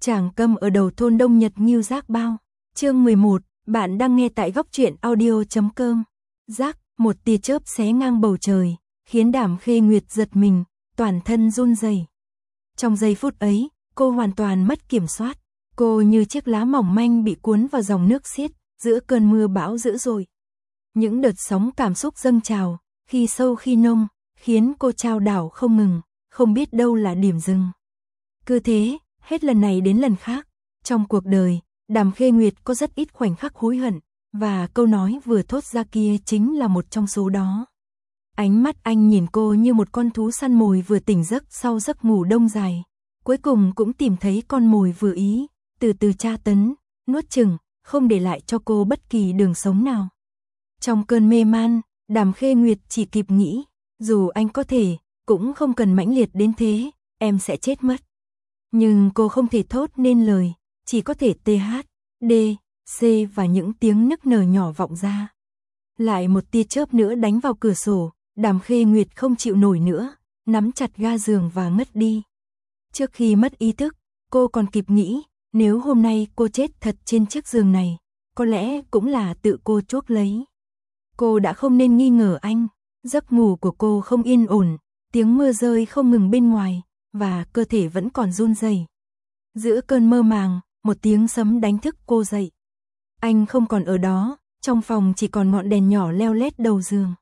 Tràng Câm ở đầu thôn Đông Nhật Ngưu Giác Bao. Chương 11, bạn đang nghe tại góc truyện audio.com. Giác, một tia chớp xé ngang bầu trời, khiến Đàm Khê Nguyệt giật mình, toàn thân run rẩy. Trong giây phút ấy, cô hoàn toàn mất kiểm soát. Cô như chiếc lá mỏng manh bị cuốn vào dòng nước xiết, giữa cơn mưa bão dữ dội. Những đợt sóng cảm xúc dâng trào, khi sâu khi nông, khiến cô chao đảo không ngừng, không biết đâu là điểm dừng. Cứ thế, hết lần này đến lần khác, trong cuộc đời, Đàm Khê Nguyệt có rất ít khoảnh khắc hối hận, và câu nói vừa thốt ra kia chính là một trong số đó. Ánh mắt anh nhìn cô như một con thú săn mồi vừa tỉnh giấc sau giấc ngủ đông dài, cuối cùng cũng tìm thấy con mồi vừa ý, từ từ tra tấn, nuốt chửng, không để lại cho cô bất kỳ đường sống nào. Trong cơn mê man, Đàm Khê Nguyệt chỉ kịp nghĩ, dù anh có thể, cũng không cần mãnh liệt đến thế, em sẽ chết mất. Nhưng cô không thể thốt nên lời, chỉ có thể TH, D, C và những tiếng nức nở nhỏ vọng ra. Lại một tia chớp nữa đánh vào cửa sổ, Đàm Khê Nguyệt không chịu nổi nữa, nắm chặt ga giường và ngất đi. Trước khi mất ý thức, cô còn kịp nghĩ, nếu hôm nay cô chết thật trên chiếc giường này, có lẽ cũng là tự cô chuốc lấy. Cô đã không nên nghi ngờ anh, giấc ngủ của cô không yên ổn, tiếng mưa rơi không ngừng bên ngoài, và cơ thể vẫn còn run rẩy. Giữa cơn mơ màng, một tiếng sấm đánh thức cô dậy. Anh không còn ở đó, trong phòng chỉ còn ngọn đèn nhỏ leo lét đầu giường.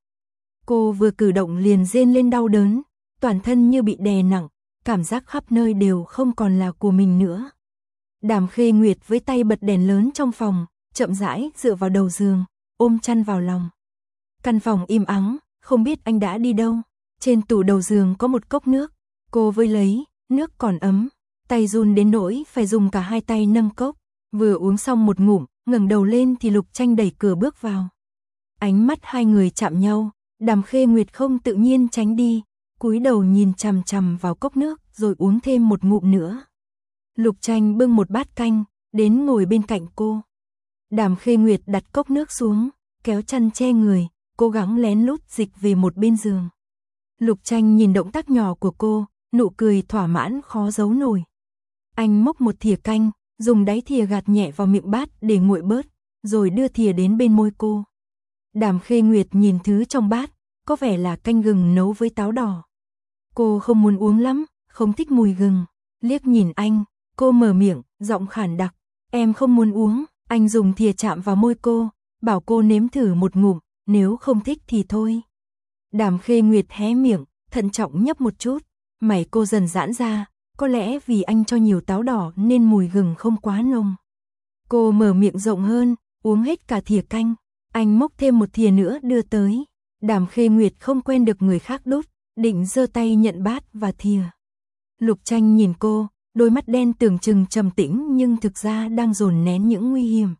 Cô vừa cử động liền rên lên đau đớn, toàn thân như bị đè nặng, cảm giác khắp nơi đều không còn là của mình nữa. Đàm Khê Nguyệt với tay bật đèn lớn trong phòng, chậm rãi dựa vào đầu giường, ôm chăn vào lòng. Căn phòng im ắng, không biết anh đã đi đâu. Trên tủ đầu giường có một cốc nước, cô vơi lấy, nước còn ấm, tay run đến nỗi phải dùng cả hai tay nâng cốc. Vừa uống xong một ngụm, ngẩng đầu lên thì Lục Tranh đẩy cửa bước vào. Ánh mắt hai người chạm nhau, Đàm Khê Nguyệt không tự nhiên tránh đi, cúi đầu nhìn chằm chằm vào cốc nước rồi uống thêm một ngụm nữa. Lục Tranh bưng một bát canh, đến ngồi bên cạnh cô. Đàm Khê Nguyệt đặt cốc nước xuống, kéo chăn che người, cố gắng lén lút dịch về một bên giường. Lục Tranh nhìn động tác nhỏ của cô, nụ cười thỏa mãn khó giấu nổi. Anh múc một thìa canh, dùng đáy thìa gạt nhẹ vào miệng bát để nguội bớt, rồi đưa thìa đến bên môi cô. Đàm Khê Nguyệt nhìn thứ trong bát, có vẻ là canh gừng nấu với táo đỏ. Cô không muốn uống lắm, không thích mùi gừng. Liếc nhìn anh, cô mở miệng, giọng khản đặc, em không muốn uống. Anh dùng thìa chạm vào môi cô, bảo cô nếm thử một ngụm, nếu không thích thì thôi. Đàm Khê Nguyệt hé miệng, thận trọng nhấp một chút, mày cô dần giãn ra, có lẽ vì anh cho nhiều táo đỏ nên mùi gừng không quá nồng. Cô mở miệng rộng hơn, uống hết cả thìa canh, anh múc thêm một thìa nữa đưa tới. Đàm Khê Nguyệt không quen được người khác đút, định giơ tay nhận bát và thìa. Lục Tranh nhìn cô, đôi mắt đen tưởng chừng trầm tĩnh nhưng thực ra đang dồn nén những nguy hiểm.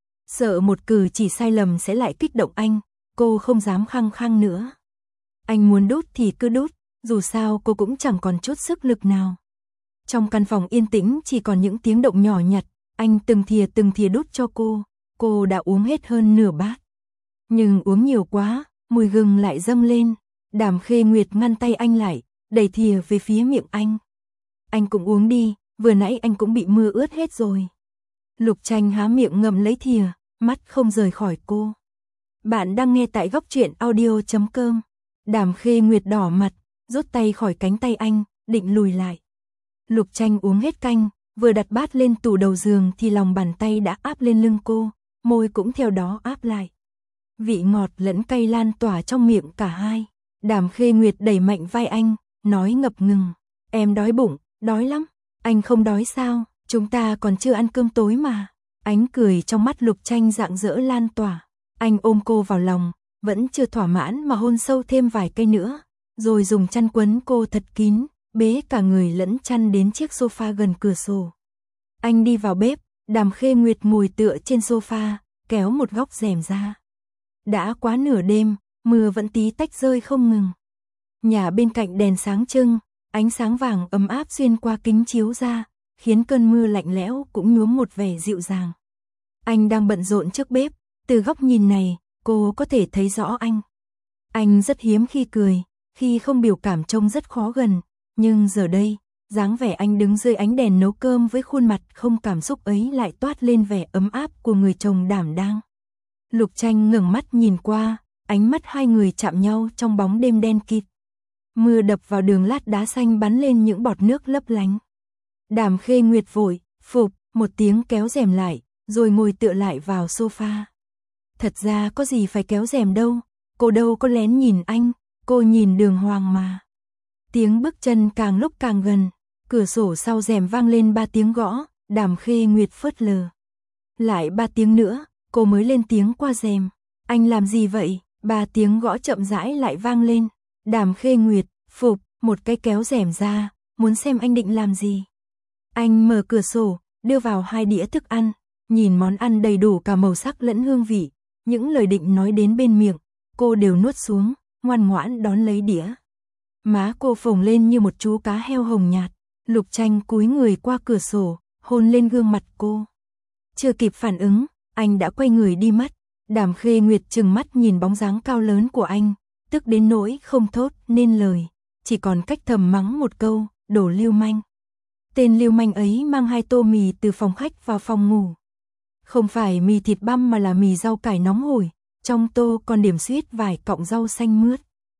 Sợ một cử chỉ sai lầm sẽ lại kích động anh, cô không dám khăng khăng nữa. Anh muốn đút thì cứ đút, dù sao cô cũng chẳng còn chút sức lực nào. Trong căn phòng yên tĩnh chỉ còn những tiếng động nhỏ nhặt, anh từng thìa đút cho cô đã uống hết hơn nửa bát. Nhưng uống nhiều quá, mùi gừng lại dâng lên. Đàm Khê Nguyệt ngăn tay anh lại, đẩy thìa về phía miệng anh. Anh cũng uống đi, vừa nãy anh cũng bị mưa ướt hết rồi. Lục Tranh há miệng ngậm lấy thìa, mắt không rời khỏi cô. Bạn đang nghe tại góc truyện audio.com. Đàm Khê Nguyệt đỏ mặt, rút tay khỏi cánh tay anh, định lùi lại. Lục Tranh uống hết canh, vừa đặt bát lên tủ đầu giường thì lòng bàn tay đã áp lên lưng cô, môi cũng theo đó áp lại. Vị ngọt lẫn cay lan tỏa trong miệng cả hai. Đàm Khê Nguyệt đẩy mạnh vai anh, nói ngập ngừng, em đói bụng, đói lắm. Anh không đói sao, chúng ta còn chưa ăn cơm tối mà. Ánh cười trong mắt Lục Tranh rạng rỡ lan tỏa. Anh ôm cô vào lòng, vẫn chưa thỏa mãn mà hôn sâu thêm vài cây nữa, rồi dùng chăn quấn cô thật kín, bế cả người lẫn chăn đến chiếc sofa gần cửa sổ. Anh đi vào bếp, Đàm Khê Nguyệt ngồi tựa trên sofa, kéo một góc rèm ra. Đã quá nửa đêm, mưa vẫn tí tách rơi không ngừng. Nhà bên cạnh đèn sáng trưng, ánh sáng vàng ấm áp xuyên qua kính chiếu ra, khiến cơn mưa lạnh lẽo cũng nhuốm một vẻ dịu dàng. Anh đang bận rộn trước bếp, từ góc nhìn này, cô có thể thấy rõ anh. Anh rất hiếm khi cười, khi không biểu cảm trông rất khó gần, nhưng giờ đây, dáng vẻ anh đứng dưới ánh đèn nấu cơm với khuôn mặt không cảm xúc ấy lại toát lên vẻ ấm áp của người chồng đảm đang. Lục Tranh ngẩng mắt nhìn qua, ánh mắt hai người chạm nhau trong bóng đêm đen kịt. Mưa đập vào đường lát đá xanh bắn lên những bọt nước lấp lánh. Đàm Khê Nguyệt vội, phụp, một tiếng kéo rèm lại, rồi ngồi tựa lại vào sofa. Thật ra có gì phải kéo rèm đâu, cô đâu có lén nhìn anh, cô nhìn đường hoàng mà. Tiếng bước chân càng lúc càng gần, cửa sổ sau rèm vang lên 3 tiếng gõ, Đàm Khê Nguyệt phớt lờ. Lại 3 tiếng nữa, cô mới lên tiếng qua rèm. Anh làm gì vậy? 3 tiếng gõ chậm rãi lại vang lên. Đàm Khê Nguyệt, phụp, một cái kéo rèm ra, muốn xem anh định làm gì. Anh mở cửa sổ, đưa vào 2 đĩa thức ăn, nhìn món ăn đầy đủ cả màu sắc lẫn hương vị. Những lời định nói đến bên miệng, cô đều nuốt xuống, ngoan ngoãn đón lấy đĩa. Má cô phồng lên như một chú cá heo hồng nhạt. Lục Tranh cúi người qua cửa sổ, hôn lên gương mặt cô. Chưa kịp phản ứng, anh đã quay người đi mất. Đàm Khê Nguyệt trừng mắt nhìn bóng dáng cao lớn của anh, tức đến nỗi không thốt nên lời, chỉ còn cách thầm mắng một câu, đồ lưu manh. Tên lưu manh ấy mang 2 tô mì từ phòng khách vào phòng ngủ. Không phải mì thịt băm mà là mì rau cải nóng hổi, trong tô còn điểm xuyết vài cọng rau xanh mướt.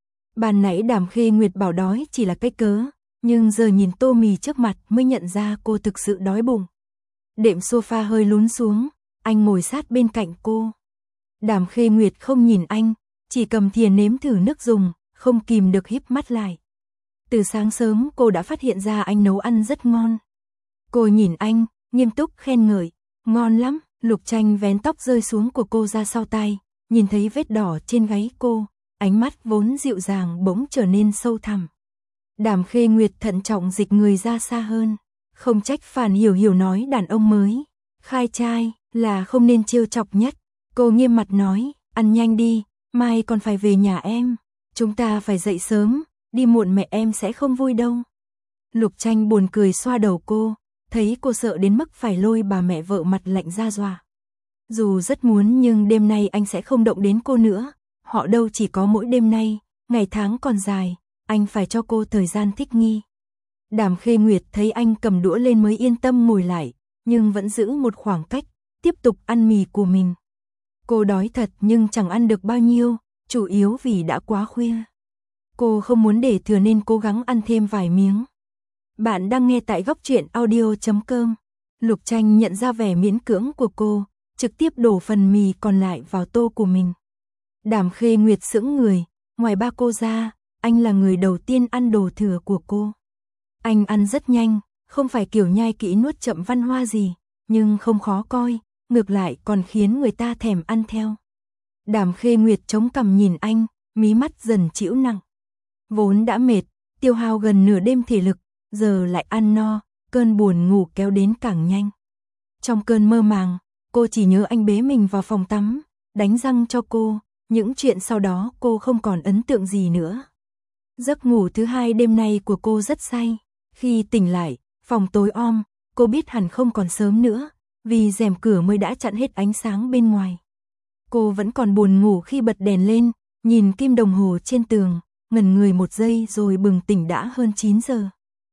Ban nãy Đàm Khê Nguyệt bảo đói chỉ là cái cớ, nhưng giờ nhìn tô mì trước mặt mới nhận ra cô thực sự đói bụng. Đệm sofa hơi lún xuống, anh ngồi sát bên cạnh cô. Đàm Khê Nguyệt không nhìn anh, chỉ cầm thìa nếm thử nước dùng, không kìm được híp mắt lại. Từ sáng sớm cô đã phát hiện ra anh nấu ăn rất ngon. Cô nhìn anh, nghiêm túc khen ngợi, ngon lắm. Lục Tranh vén tóc rơi xuống của cô ra sau tai, nhìn thấy vết đỏ trên gáy cô, ánh mắt vốn dịu dàng bỗng trở nên sâu thẳm. Đàm Khê Nguyệt thận trọng dịch người ra xa hơn, không trách Phản Hiểu Hiểu nói đàn ông mới khai trai là không nên trêu chọc nhất. Cô nghiêm mặt nói, ăn nhanh đi, mai còn phải về nhà em, chúng ta phải dậy sớm, đi muộn mẹ em sẽ không vui đâu. Lục Tranh buồn cười xoa đầu cô, thấy cô sợ đến mức phải lôi bà mẹ vợ mặt lạnh ra dọa. Dù rất muốn nhưng đêm nay anh sẽ không động đến cô nữa, họ đâu chỉ có mỗi đêm nay, ngày tháng còn dài, anh phải cho cô thời gian thích nghi. Đàm Khê Nguyệt thấy anh cầm đũa lên mới yên tâm ngồi lại, nhưng vẫn giữ một khoảng cách, tiếp tục ăn mì của mình. Cô đói thật nhưng chẳng ăn được bao nhiêu, chủ yếu vì đã quá khuya. Cô không muốn để thừa nên cố gắng ăn thêm vài miếng. Bạn đang nghe tại góc truyện audio.com. Lục Tranh nhận ra vẻ miễn cưỡng của cô, trực tiếp đổ phần mì còn lại vào tô của mình. Đàm Khê Nguyệt sững người, ngoài ba cô ra, anh là người đầu tiên ăn đồ thừa của cô. Anh ăn rất nhanh, không phải kiểu nhai kỹ nuốt chậm văn hoa gì, nhưng không khó coi, ngược lại còn khiến người ta thèm ăn theo. Đàm Khê Nguyệt chống cằm nhìn anh, mí mắt dần chịu nặng. Vốn đã mệt, tiêu hao gần nửa đêm thể lực, giờ lại ăn no, cơn buồn ngủ kéo đến càng nhanh. Trong cơn mơ màng, cô chỉ nhớ anh bế mình vào phòng tắm, đánh răng cho cô, những chuyện sau đó cô không còn ấn tượng gì nữa. Giấc ngủ thứ 2 đêm nay của cô rất say, khi tỉnh lại, phòng tối om, cô biết hẳn không còn sớm nữa, vì rèm cửa mới đã chặn hết ánh sáng bên ngoài. Cô vẫn còn buồn ngủ khi bật đèn lên, nhìn kim đồng hồ trên tường, ngẩn người một giây rồi bừng tỉnh đã hơn 9 giờ.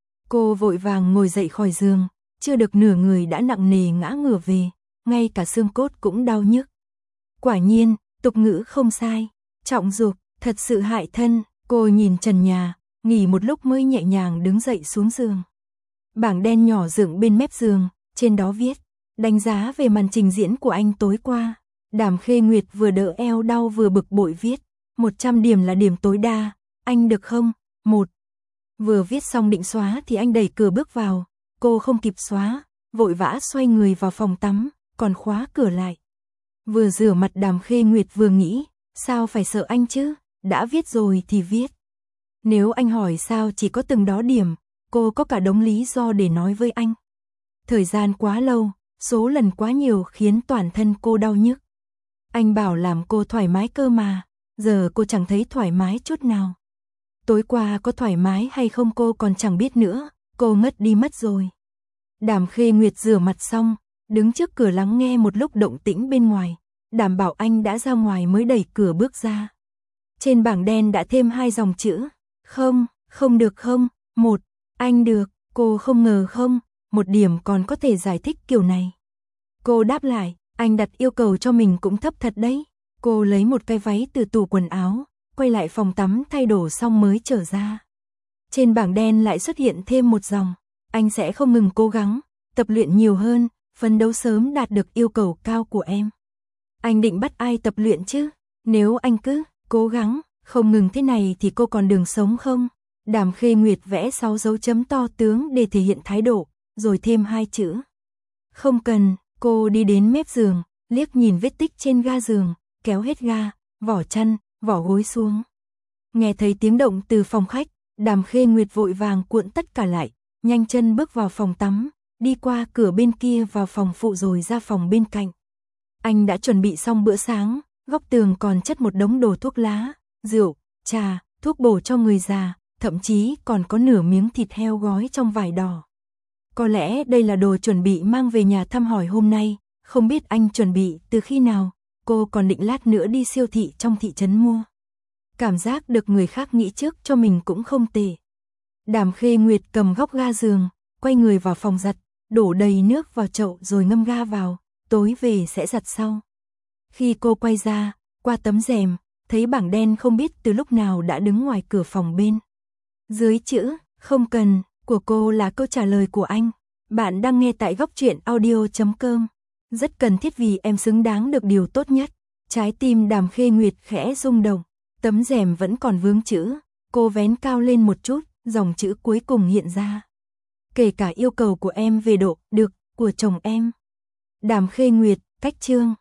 Cô vội vàng ngồi dậy khỏi giường, chưa được nửa người đã nặng nề ngã ngửa về, ngay cả xương cốt cũng đau nhức. Quả nhiên, tục ngữ không sai, trọng dục, thật sự hại thân. Cô nhìn trần nhà, nghỉ một lúc mới nhẹ nhàng đứng dậy xuống giường. Bảng đen nhỏ dựng bên mép giường, trên đó viết, đánh giá về màn trình diễn của anh tối qua. Đàm Khê Nguyệt vừa đỡ eo đau vừa bực bội viết, 100 điểm là điểm tối đa, anh được không? 1. Vừa viết xong định xóa thì anh đẩy cửa bước vào, cô không kịp xóa, vội vã xoay người vào phòng tắm, còn khóa cửa lại. Vừa rửa mặt Đàm Khê Nguyệt vừa nghĩ, sao phải sợ anh chứ, đã viết rồi thì viết. Nếu anh hỏi sao chỉ có từng đó điểm, cô có cả đống lý do để nói với anh. Thời gian quá lâu, số lần quá nhiều khiến toàn thân cô đau nhức. Anh bảo làm cô thoải mái cơ mà, giờ cô chẳng thấy thoải mái chút nào. Tối qua có thoải mái hay không cô còn chẳng biết nữa, cô ngất đi mất rồi. Đàm Khê Nguyệt rửa mặt xong, đứng trước cửa lắng nghe một lúc động tĩnh bên ngoài, đảm bảo anh đã ra ngoài mới đẩy cửa bước ra. Trên bảng đen đã thêm 2 dòng chữ, không được không, 1, anh được, Cô không ngờ không, một điểm còn có thể giải thích kiểu này. Cô đáp lại, anh đặt yêu cầu cho mình cũng thấp thật đấy. Cô lấy một cái váy từ tủ quần áo, quay lại phòng tắm thay đồ xong mới trở ra. Trên bảng đen lại xuất hiện thêm một dòng, anh sẽ không ngừng cố gắng, tập luyện nhiều hơn, phấn đấu sớm đạt được yêu cầu cao của em. Anh định bắt ai tập luyện chứ? Nếu anh cứ cố gắng, không ngừng thế này thì cô còn đường sống không? Đàm Khê Nguyệt vẽ 6 dấu chấm to tướng để thể hiện thái độ, rồi thêm 2 chữ. Không cần, cô đi đến mép giường, liếc nhìn vết tích trên ga giường, kéo hết ga, vỏ chăn, vỏ gối xuống. Nghe thấy tiếng động từ phòng khách, Đàm Khê Nguyệt vội vàng cuộn tất cả lại, nhanh chân bước vào phòng tắm, đi qua cửa bên kia vào phòng phụ rồi ra phòng bên cạnh. Anh đã chuẩn bị xong bữa sáng, góc tường còn chất một đống đồ thuốc lá, rượu, trà, thuốc bổ cho người già, thậm chí còn có nửa miếng thịt heo gói trong vải đỏ. Có lẽ đây là đồ chuẩn bị mang về nhà thăm hỏi hôm nay, không biết anh chuẩn bị từ khi nào, cô còn định lát nữa đi siêu thị trong thị trấn mua. Cảm giác được người khác nghĩ trước cho mình cũng không tệ. Đàm Khê Nguyệt cầm góc ga giường, quay người vào phòng giặt, đổ đầy nước vào chậu rồi ngâm ga vào, tối về sẽ giặt sau. Khi cô quay ra, qua tấm rèm, thấy bảng đen không biết từ lúc nào đã đứng ngoài cửa phòng bên. Dưới chữ, không cần, của cô là câu trả lời của anh. Bạn đang nghe tại góc truyện audio.com. Rất cần thiết vì em xứng đáng được điều tốt nhất. Trái tim Đàm Khê Nguyệt khẽ rung động. Tấm rèm vẫn còn vướng chữ. Cô vén cao lên một chút, dòng chữ cuối cùng hiện ra. Kể cả yêu cầu của em về độ được của chồng em. Đàm Khê Nguyệt, cách chương.